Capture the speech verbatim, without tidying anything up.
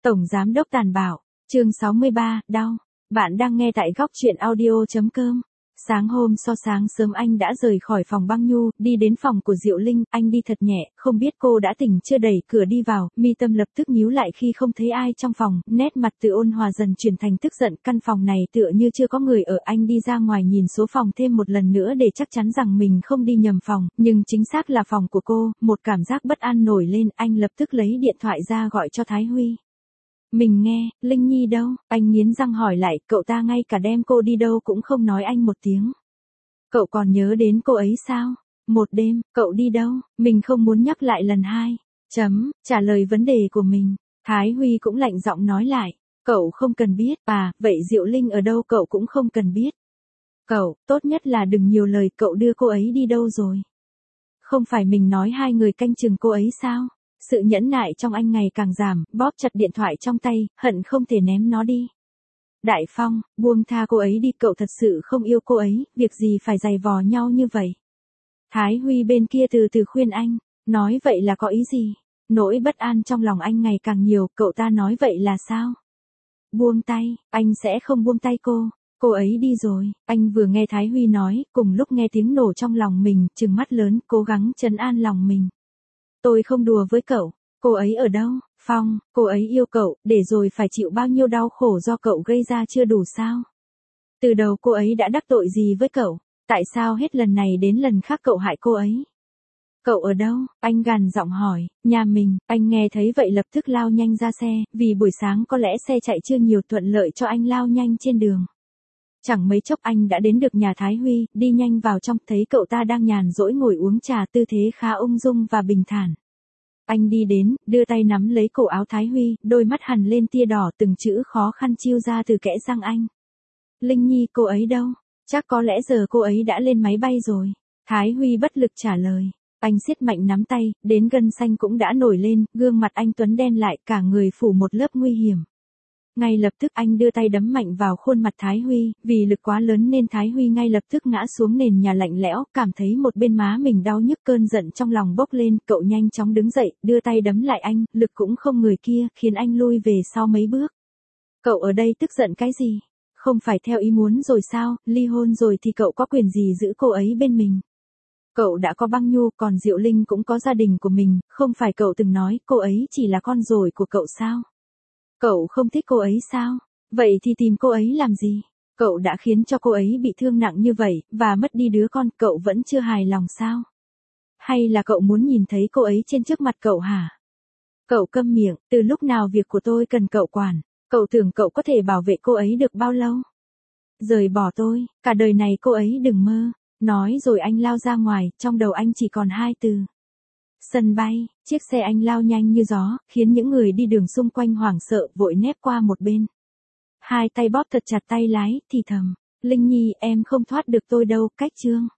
Tổng Giám đốc tàn bạo, chương sáu mươi ba, đau. Bạn đang nghe tại góc truyện audio.com. Sáng hôm so sáng sớm anh đã rời khỏi phòng băng nhu, đi đến phòng của Diệu Linh, anh đi thật nhẹ, không biết cô đã tỉnh chưa đẩy cửa đi vào, mi tâm lập tức nhíu lại khi không thấy ai trong phòng, nét mặt từ ôn hòa dần chuyển thành tức giận, căn phòng này tựa như chưa có người ở, anh đi ra ngoài nhìn số phòng thêm một lần nữa để chắc chắn rằng mình không đi nhầm phòng, nhưng chính xác là phòng của cô, một cảm giác bất an nổi lên, anh lập tức lấy điện thoại ra gọi cho Thái Huy. Mình nghe, Linh Nhi đâu? Anh nghiến răng hỏi lại, cậu ta ngay cả đem cô đi đâu cũng không nói anh một tiếng. Cậu còn nhớ đến cô ấy sao? Một đêm, cậu đi đâu? Mình không muốn nhắc lại lần hai. Chấm, trả lời vấn đề của mình. Thái Huy cũng lạnh giọng nói lại, cậu không cần biết, à, vậy Diệu Linh ở đâu cậu cũng không cần biết. Cậu, tốt nhất là đừng nhiều lời, cậu đưa cô ấy đi đâu rồi? Không phải mình nói hai người canh chừng cô ấy sao? Sự nhẫn nại trong anh ngày càng giảm, bóp chặt điện thoại trong tay, hận không thể ném nó đi. Đại Phong, buông tha cô ấy đi, cậu thật sự không yêu cô ấy, việc gì phải giày vò nhau như vậy. Thái Huy bên kia từ từ khuyên anh, nói vậy là có ý gì? Nỗi bất an trong lòng anh ngày càng nhiều, cậu ta nói vậy là sao? Buông tay, anh sẽ không buông tay cô, cô ấy đi rồi, anh vừa nghe Thái Huy nói, cùng lúc nghe tiếng nổ trong lòng mình, trừng mắt lớn, cố gắng trấn an lòng mình. Tôi không đùa với cậu, cô ấy ở đâu? Phong, cô ấy yêu cậu, để rồi phải chịu bao nhiêu đau khổ do cậu gây ra chưa đủ sao? Từ đầu cô ấy đã đắc tội gì với cậu? Tại sao hết lần này đến lần khác cậu hại cô ấy? Cậu ở đâu? Anh gằn giọng hỏi, nhà mình, anh nghe thấy vậy lập tức lao nhanh ra xe, vì buổi sáng có lẽ xe chạy chưa nhiều thuận lợi cho anh lao nhanh trên đường. Chẳng mấy chốc anh đã đến được nhà Thái Huy, đi nhanh vào trong, thấy cậu ta đang nhàn rỗi ngồi uống trà, tư thế khá ung dung và bình thản. Anh đi đến, đưa tay nắm lấy cổ áo Thái Huy, đôi mắt hằn lên tia đỏ, từng chữ khó khăn chiêu ra từ kẽ răng anh. Linh Nhi, cô ấy đâu? Chắc có lẽ giờ cô ấy đã lên máy bay rồi. Thái Huy bất lực trả lời. Anh siết mạnh nắm tay, đến gân xanh cũng đã nổi lên, gương mặt anh tuấn đen lại, cả người phủ một lớp nguy hiểm. Ngay lập tức anh đưa tay đấm mạnh vào khuôn mặt Thái Huy, vì lực quá lớn nên Thái Huy ngay lập tức ngã xuống nền nhà lạnh lẽo, cảm thấy một bên má mình đau nhức, cơn giận trong lòng bốc lên, cậu nhanh chóng đứng dậy, đưa tay đấm lại anh, lực cũng không người kia, khiến anh lui về sau mấy bước. Cậu ở đây tức giận cái gì? Không phải theo ý muốn rồi sao, ly hôn rồi thì cậu có quyền gì giữ cô ấy bên mình? Cậu đã có băng nhu, còn Diệu Linh cũng có gia đình của mình, không phải cậu từng nói cô ấy chỉ là con ruồi của cậu sao? Cậu không thích cô ấy sao? Vậy thì tìm cô ấy làm gì? Cậu đã khiến cho cô ấy bị thương nặng như vậy, và mất đi đứa con, cậu vẫn chưa hài lòng sao? Hay là cậu muốn nhìn thấy cô ấy trên trước mặt cậu hả? Cậu câm miệng, từ lúc nào việc của tôi cần cậu quản? Cậu tưởng cậu có thể bảo vệ cô ấy được bao lâu? Rời bỏ tôi, cả đời này cô ấy đừng mơ. Nói rồi anh lao ra ngoài, trong đầu anh chỉ còn hai từ. Sân bay, chiếc xe anh lao nhanh như gió, khiến những người đi đường xung quanh hoảng sợ, vội nép qua một bên. Hai tay bóp thật chặt tay lái, thì thầm, Linh Nhi, em không thoát được tôi đâu, cách chương.